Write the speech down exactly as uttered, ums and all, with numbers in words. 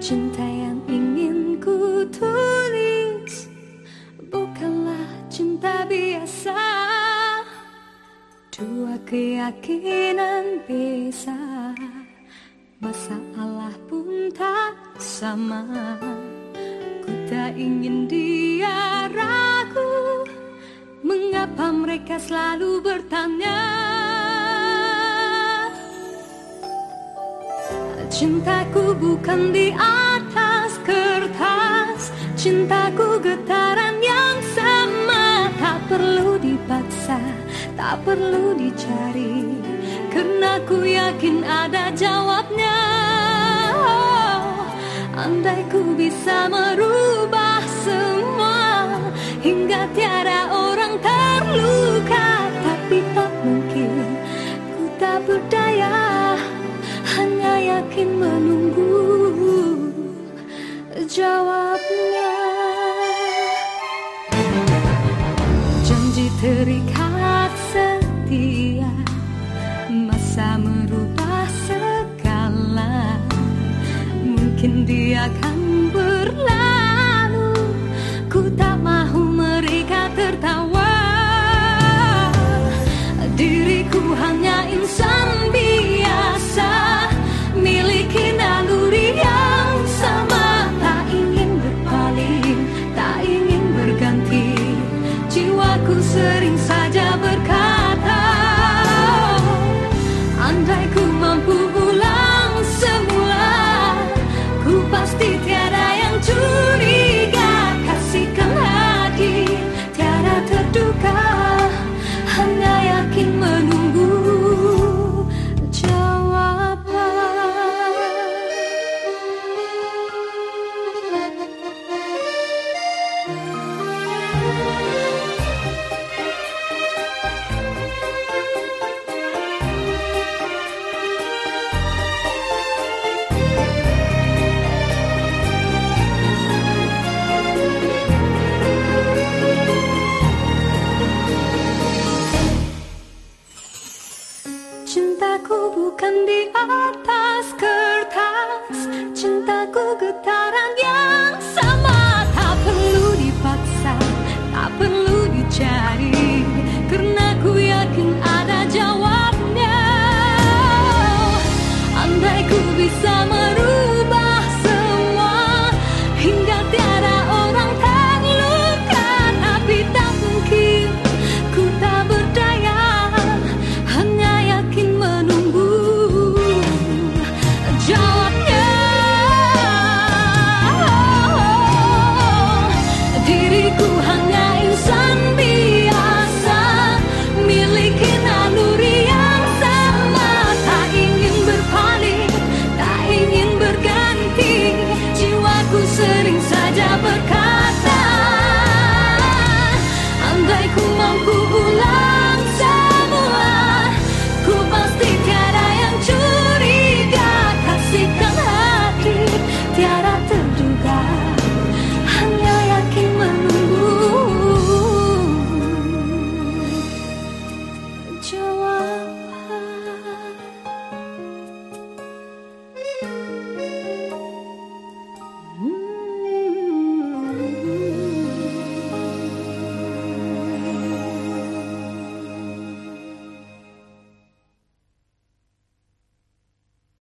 Cinta yang ingin ku tulis bukanlah cinta biasa. Dua keyakinan bisa, masalah pun tak sama. Ku tak ingin dia ragu, mengapa mereka selalu bertanya. Cintaku bukan di atas kertas, cintaku getaran yang sama. Tak perlu dipaksa, tak perlu dicari, karena ku yakin ada jawabnya. Oh, andai ku bisa merubah semua, hingga tiada orang terluka, tapi tak mungkin, ku tak berdaya, hanya yakin menunggu jawabnya. Janji terikat setia, masa merubah segala. Mungkin dia akan berlalu, ku tak mahu mereka tertawa. Diriku hanya insan biasa, miliki naluri yang sama. Tak ingin berpaling, tak ingin berganti, jiwaku sering saja berkata, andai ku mampu ulang semula, ku pasti tiada yang curiga. Kasihkan hati, tiada terduga, hanya yakin menunggu jawaban. Cintaku bukan di atas kertas, cintaku getaran yang sama. Tak perlu dipaksa, tak perlu dicari, karena ku yakin ada jawabnya. Andai ku bisa